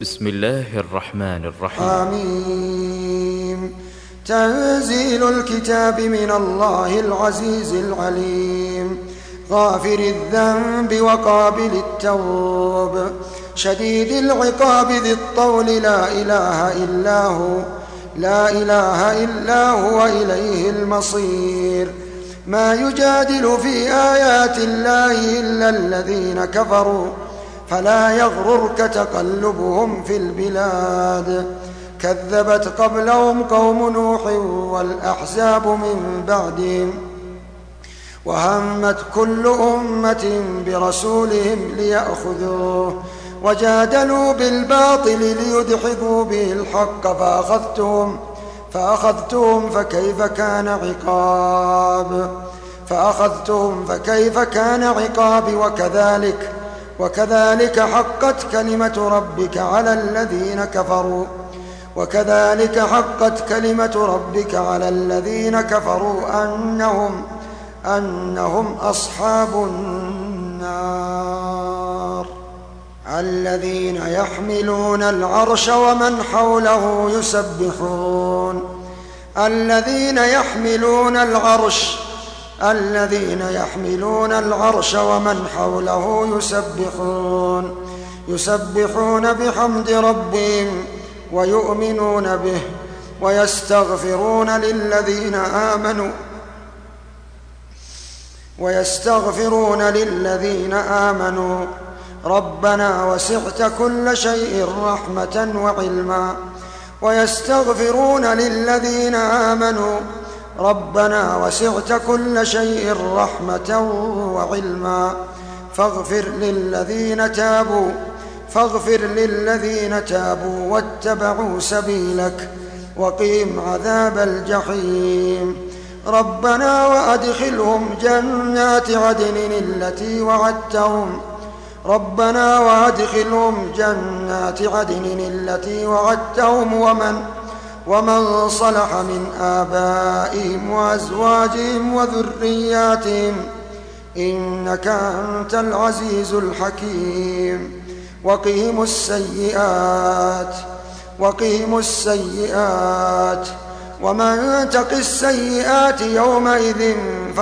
بسم الله الرحمن الرحيم. آمين. تنزيل الكتاب من الله العزيز العليم، غافر الذنب وقابل التوب، شديد العقاب ذي الطول، لا إله إلا هو إليه المصير. ما يجادل في آيات الله إلا الذين كفروا، فلا يغررك تقلبهم في البلاد. كذبت قبلهم قوم نوح والأحزاب من بعدهم، وهمت كل أمة برسولهم ليأخذوه، وجادلوا بالباطل ليدحضوا به الحق، فأخذتهم فكيف كان عقاب وكذلك حقت كلمة ربك على الذين كفروا أنهم أصحاب النار. الذين يحملون العرش ومن حوله يسبحون بحمد ربهم ويؤمنون به ويستغفرون للذين آمنوا ربنا وسعت كل شيء رحمة وعلما فاغفر للذين تابوا واتبعوا سبيلك وقهم عذاب الجحيم. ربنا وأدخلهم جنات عدن التي وعدتهم ومن صلح من آبائهم وأزواجهم وذرياتهم إنك أنت العزيز الحكيم. وقهم السيئات ومن تق السيئات يومئذ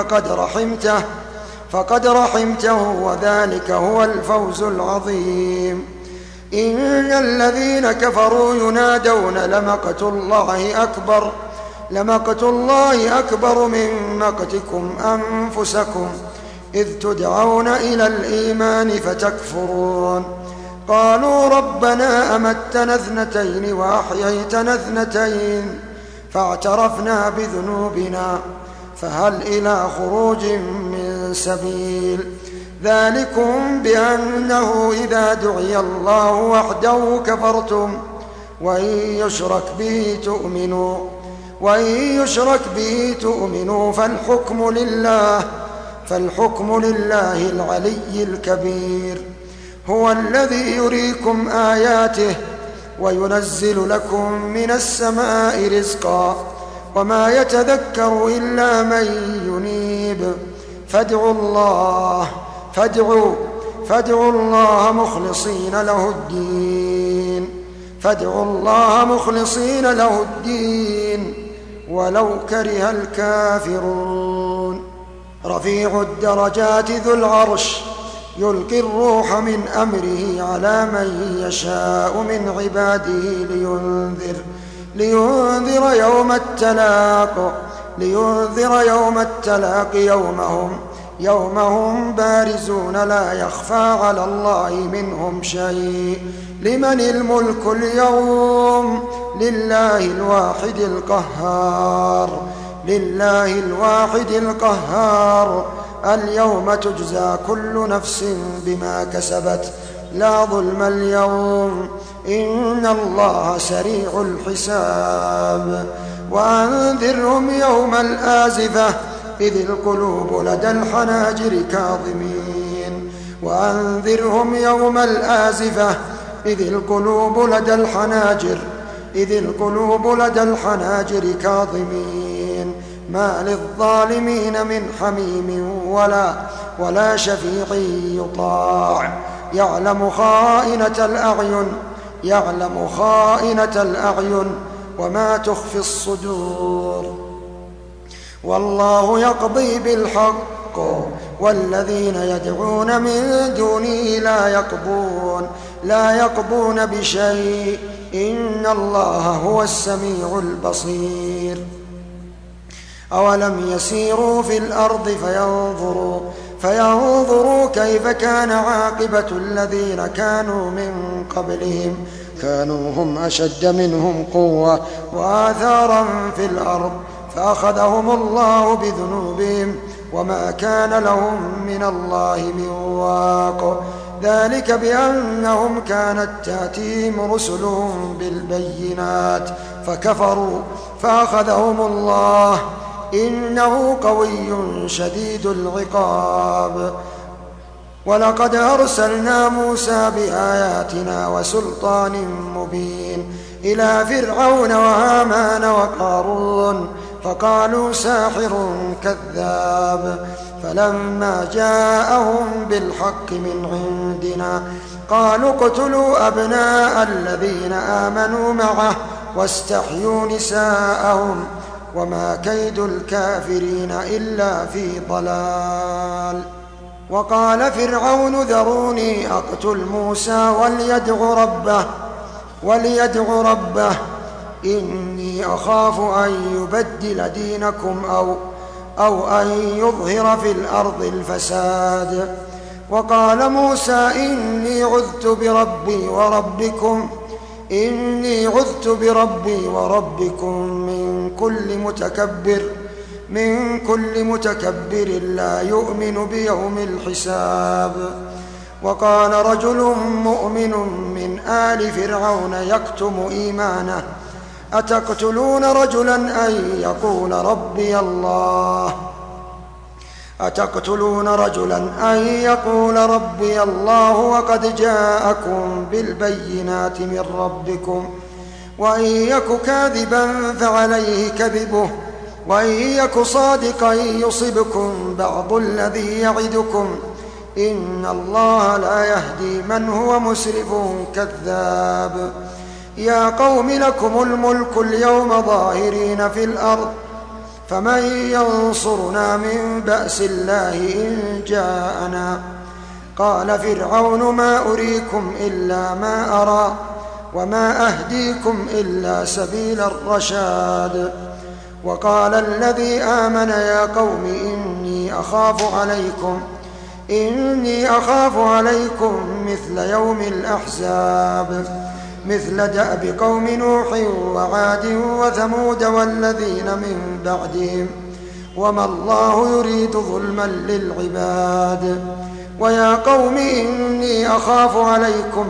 فقد رحمته وذلك هو الفوز العظيم. إن الذين كفروا ينادون لمقت الله أكبر من مقتكم أنفسكم إذ تدعون إلى الإيمان فتكفرون. قالوا ربنا أمتنا اثنتين وأحييتنا اثنتين فاعترفنا بذنوبنا فهل إلى خروج من سبيل. ذلكم بأنه إذا دعي الله وحده كفرتم وإن يشرك به تؤمنوا فالحكم لله العلي الكبير. هو الذي يريكم آياته وينزل لكم من السماء رزقا وما يتذكر إلا من ينيب. فادعوا الله مخلصين له الدين ولو كره الكافرون. رفيع الدرجات ذو العرش يلقي الروح من أمره على من يشاء من عباده لينذر يوم التلاق يومهم بارزون لا يخفى على الله منهم شيء. لمن الملك اليوم؟ لله الواحد القهار. اليوم تجزى كل نفس بما كسبت لا ظلم اليوم إن الله سريع الحساب. وأنذرهم يوم الآزفة إذ القلوب لدى الحناجر كاظمين. ما للظالمين من حميم ولا شفيع يطاع. يعلم خائنة الأعين يعلم خائنة الأعين وما تخفي الصدور. والله يقضي بالحق والذين يدعون من دونه لا يقضون بشيء إن الله هو السميع البصير. أولم يسيروا في الأرض فينظروا كيف كان عاقبة الذين كانوا من قبلهم كانوا هم أشد منهم قوة وآثارا في الأرض فأخذهم الله بذنوبهم وما كان لهم من الله من واق. ذلك بأنهم كانت تأتيهم رسلهم بالبينات فكفروا فأخذهم الله إنه قوي شديد العقاب. ولقد أرسلنا موسى بآياتنا وسلطان مبين إلى فرعون وهامان وقارون فقالوا ساحر كذاب. فلما جاءهم بالحق من عندنا قالوا اقتلوا أبناء الذين آمنوا معه واستحيوا نساءهم وما كيد الكافرين إلا في ضلال. وقال فرعون ذروني أقتل موسى وليدع ربه إني أخاف أن يبدل دينكم أو أن يظهر في الأرض الفساد. وقال موسى إني عذت بربي وربكم من كل متكبر لا يؤمن بيوم الحساب. وقال رجل مؤمن من آل فرعون يكتم إيمانه أتقتلون رجلا أن يقول ربي الله وقد جاءكم بالبينات من ربكم وإن يك كاذبا فعليه كذبه وإن يك صادقا يصبكم بعض الذي يعدكم إن الله لا يهدي من هو مسرف كذاب. يا قوم لكم الملك اليوم ظاهرين في الأرض فمن ينصرنا من بأس الله إن جاءنا. قال فرعون ما أريكم إلا ما أرى وما أهديكم إلا سبيل الرشاد. وقال الذي آمن يا قوم إني أخاف عليكم مثل يوم الأحزاب مثل دأب قوم نوح وعاد وثمود والذين من بعدهم وما الله يريد ظلما للعباد. ويا قوم إني أخاف عليكم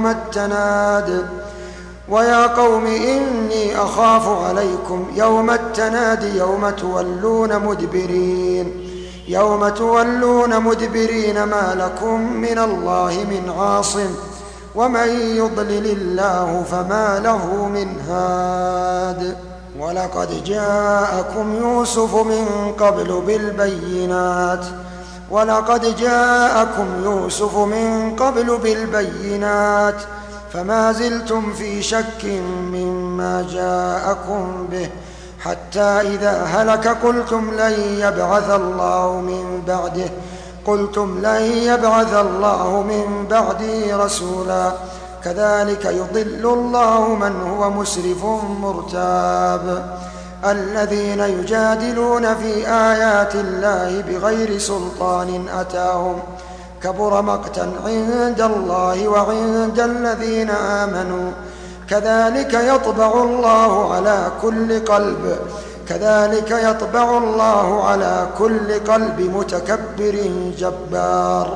يوم التناد يوم تولون مدبرين ما لكم من الله من عاصم ومن يضلل الله فما له من هاد. ولقد جاءكم يوسف من قبل بالبينات فما زلتم في شك مما جاءكم به حتى إذا هلك قلتم لن يبعث الله من بعده رسولا كذلك يضل الله من هو مسرف مرتاب. الذين يجادلون في آيات الله بغير سلطان أتاهم كبر مقتا عند الله وعند الذين آمنوا كذلك يطبع الله على كل قلب متكبر جبار.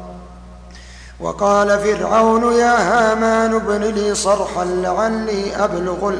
وقال فرعون يا هامان ابن لي صرحا لعلي أبلغ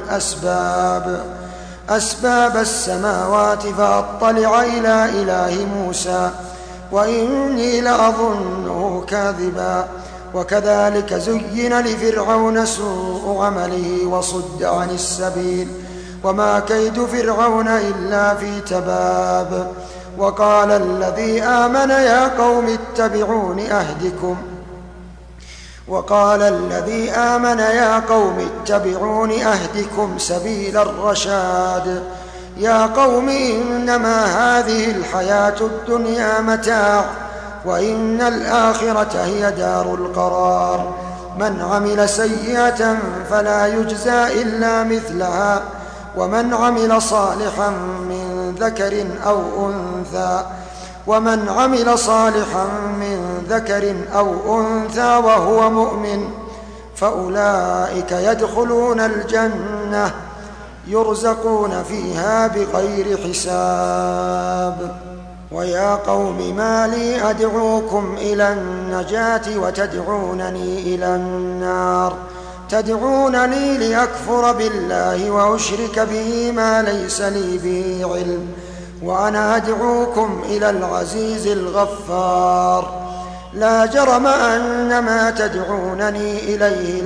أسباب السماوات فأطلع إلى إله موسى وإني لأظنه كاذبا. وكذلك زين لفرعون سوء عمله وصد عن السبيل وما كيد فرعون إلا في تباب. وقال الذي آمن يا قوم اتبعون أهدكم وقال الذي آمن يا قوم اتبعون أهدكم سبيل الرشاد يا قوم إنما هذه الحياة الدنيا متاع وإن الآخرة هي دار القرار من عمل سيئة فلا يجزى إلا مثلها ومن عمل صالحا من ذكر أو أنثى وهو مؤمن فأولئك يدخلون الجنة يرزقون فيها بغير حساب ويا قوم ما لي أدعوكم إلى النجاة وتدعونني إلى النار تدعونني لأكفر بالله وأشرك به ما ليس لي به علم وأنا أدعوكم إلى العزيز الغفار لا جرم أن ما تدعونني إليه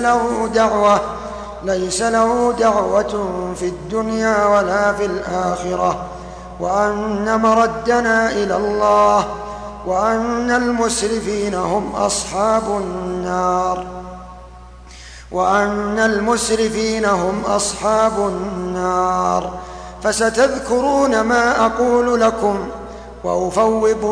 ليس له دعوة في الدنيا ولا في الآخرة وأن مردنا إلى الله وأن المسرفين هم أصحاب النار فستذكرون ما أقول لكم وأفوض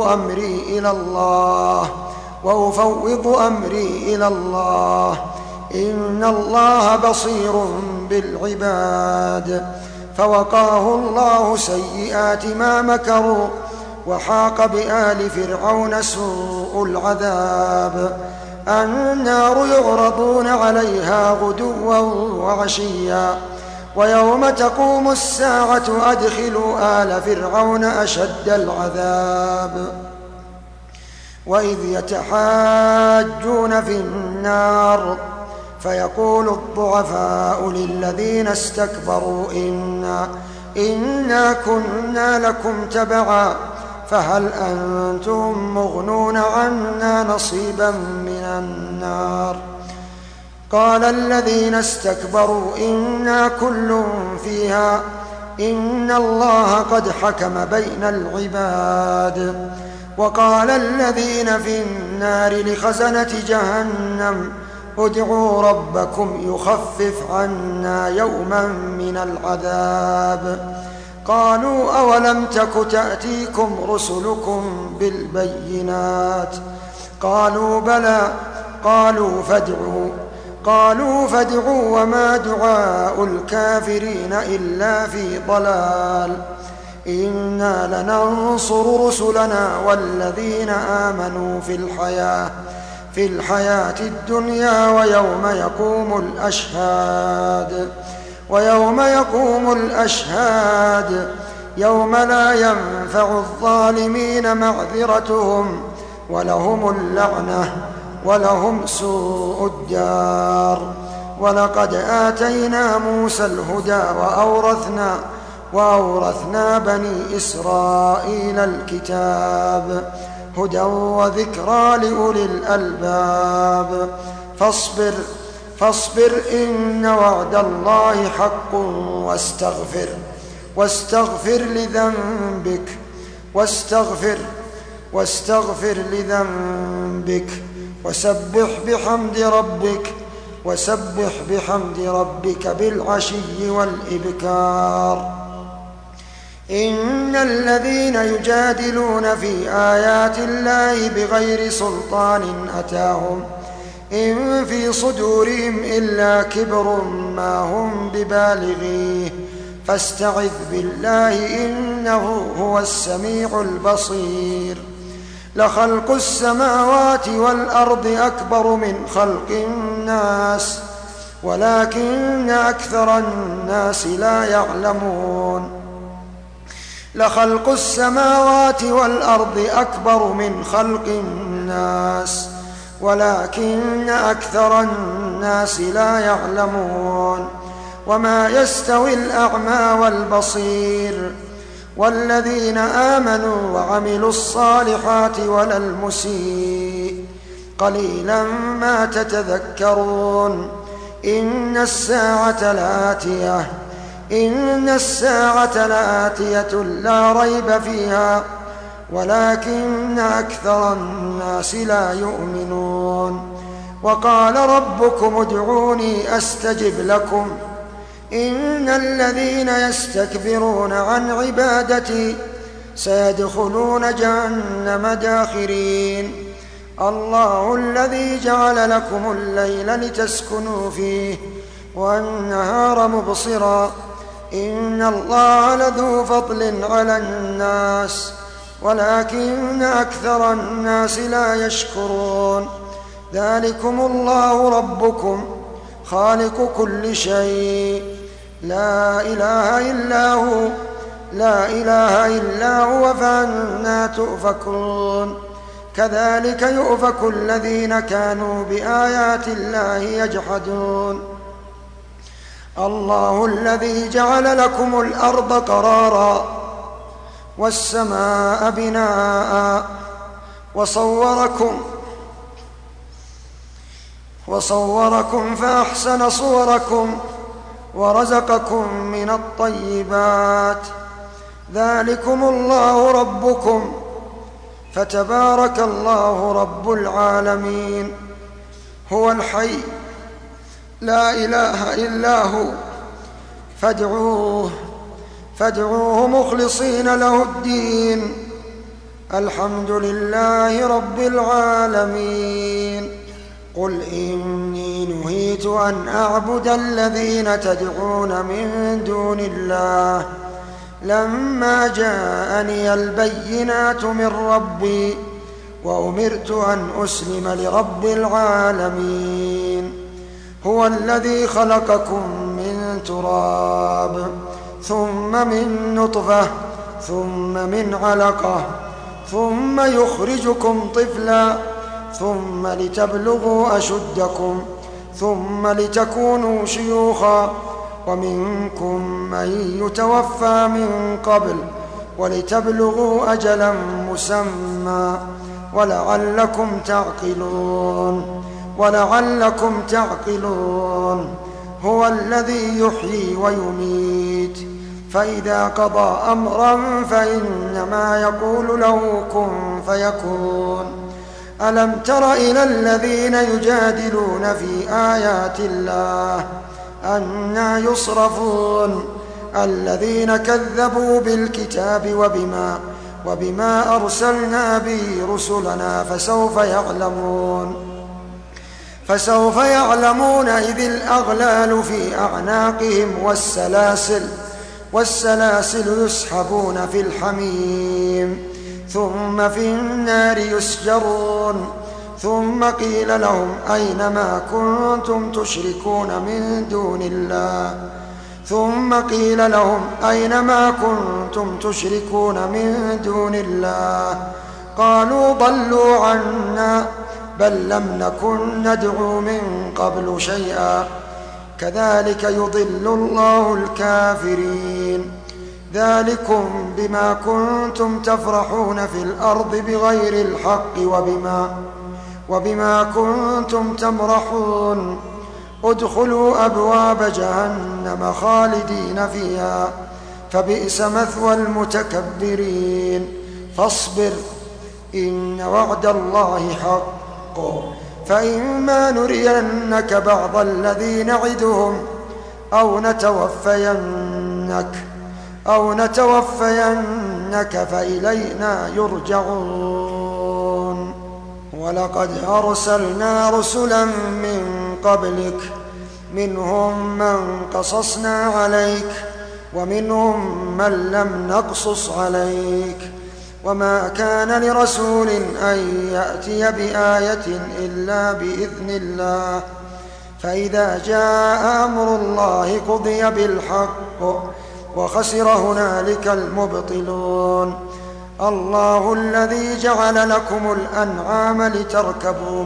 أمري إلى الله إن الله بصير بالعباد فوقاه الله سيئات ما مكروا وحاق بآل فرعون سوء العذاب النار يعرضون عليها غدوا وعشيا ويوم تقوم الساعة أدخلوا آل فرعون أشد العذاب وإذ يتحاجون في النار فيقول الضعفاء للذين استكبروا إنا كنا لكم تبعا فهل أنتم مغنون عنا نصيبا من النار قال الذين استكبروا إنا كل فيها إن الله قد حكم بين العباد وقال الذين في النار لخزنة جهنم ادعوا ربكم يخفف عنا يوما من العذاب قالوا أولم تك تأتيكم رسلكم بالبينات قالوا بلى قالوا فادعوا وما دعاء الكافرين إلا في ضلال إنا لننصر رسلنا والذين آمنوا في الحياة الدنيا ويوم يقوم الأشهاد يوم لا ينفع الظالمين معذرتهم ولهم اللعنة ولهم سوء الدار ولقد آتينا موسى الهدى وأورثنا بني إسرائيل الكتاب هدى وذكرى لأولي الألباب فاصبر إن وعد الله حق واستغفر لذنبك وسبح بحمد ربك بالعشي والإبكار إن الذين يجادلون في آيات الله بغير سلطان أتاهم إن في صدورهم إلا كبر ما هم ببالغيه فاستعذ بالله إنه هو السميع البصير لخلق السماوات والأرض أكبر من خلق الناس ولكن أكثر الناس لا يعلمون لخلق السماوات والأرض أكبر من خلق الناس ولكن أكثر الناس لا يعلمون وما يستوي الأعمى والبصير والذين آمنوا وعملوا الصالحات ولا المسيء قليلا ما تتذكرون إن الساعة لآتية لا ريب فيها ولكن أكثر الناس لا يؤمنون وقال ربكم ادعوني أستجب لكم إن الذين يستكبرون عن عبادتي سيدخلون جهنم داخرين الله الذي جعل لكم الليل لتسكنوا فيه والنهار مبصرا إن الله لذو فضل على الناس ولكن أكثر الناس لا يشكرون ذلكم الله ربكم خالق كل شيء لا إله إلا هو فأنى تؤفكون كذلك يؤفك الذين كانوا بآيات الله يجحدون الله الذي جعل لكم الأرض قرارا والسماء بناء وصوركم فأحسن صوركم ورزقكم من الطيبات ذلكم الله ربكم فتبارك الله رب العالمين هو الحي لا إله إلا هو فادعوه مخلصين له الدين الحمد لله رب العالمين قل إني نهيت أن أعبد الذين تدعون من دون الله لما جاءني البينات من ربي وأمرت أن أسلم لرب العالمين هو الذي خلقكم من تراب ثم من نطفة ثم من علقة ثم يخرجكم طفلا ثم لتبلغوا أشدكم ثم لتكونوا شيوخا ومنكم من يتوفى من قبل ولتبلغوا أجلا مسمى ولعلكم تعقلون هو الذي يحيي ويميت فإذا قضى أمرا فإنما يقول له كن فيكون ألم تر إلى الذين يجادلون في آيات الله أنى يصرفون الذين كذبوا بالكتاب وبما أرسلنا به رسلنا فسوف يعلمون إذ الأغلال في أعناقهم والسلاسل يسحبون في الحميم ثم في النار يسجرون ثم قيل لهم أين ما كنتم تشركون من دون الله قالوا ضلوا عنا بل لم نكن ندعو من قبل شيئا كذلك يضل الله الكافرين ذلكم بما كنتم تفرحون في الأرض بغير الحق وبما كنتم تمرحون ادخلوا أبواب جهنم خالدين فيها فبئس مثوى المتكبرين فاصبر إن وعد الله حق فإما نرينك بعض الذي نعدهم أو نتوفينك فإلينا يرجعون ولقد أرسلنا رسلا من قبلك منهم من قصصنا عليك ومنهم من لم نقصص عليك وما كان لرسول أن يأتي بآية إلا بإذن الله فإذا جاء أمر الله قضي بالحق وخسر هنالك المبطلون الله الذي جعل لكم الأنعام لتركبوا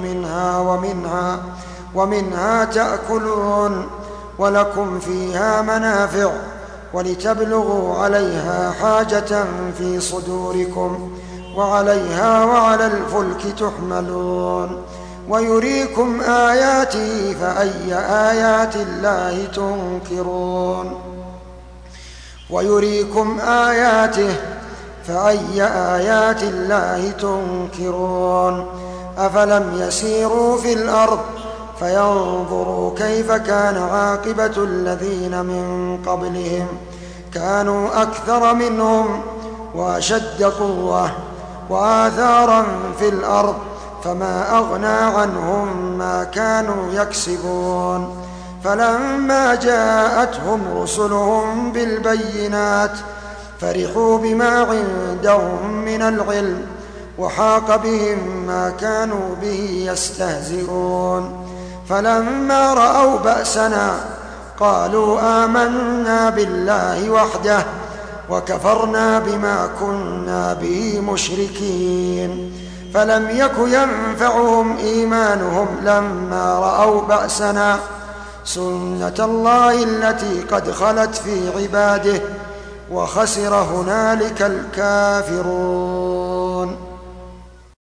ومنها تأكلون ولكم فيها منافع ولتبلغوا عليها حاجة في صدوركم وعليها وعلى الفلك تحملون ويريكم آياته فأي آيات الله تنكرون أفلم يسيروا في الأرض فينظروا كيف كان عاقبة الذين من قبلهم كانوا أكثر منهم وأشد قوة وآثارا في الأرض فما أغنى عنهم ما كانوا يكسبون فلما جاءتهم رسلهم بالبينات فرحوا بما عندهم من العلم وحاق بهم ما كانوا به يستهزئون فلما رأوا بأسنا قالوا آمنا بالله وحده وكفرنا بما كنا به مشركين فلم يك ينفعهم إيمانهم لما رأوا بأسنا سنة الله التي قد خلت في عباده وخسر هنالك الكافرون.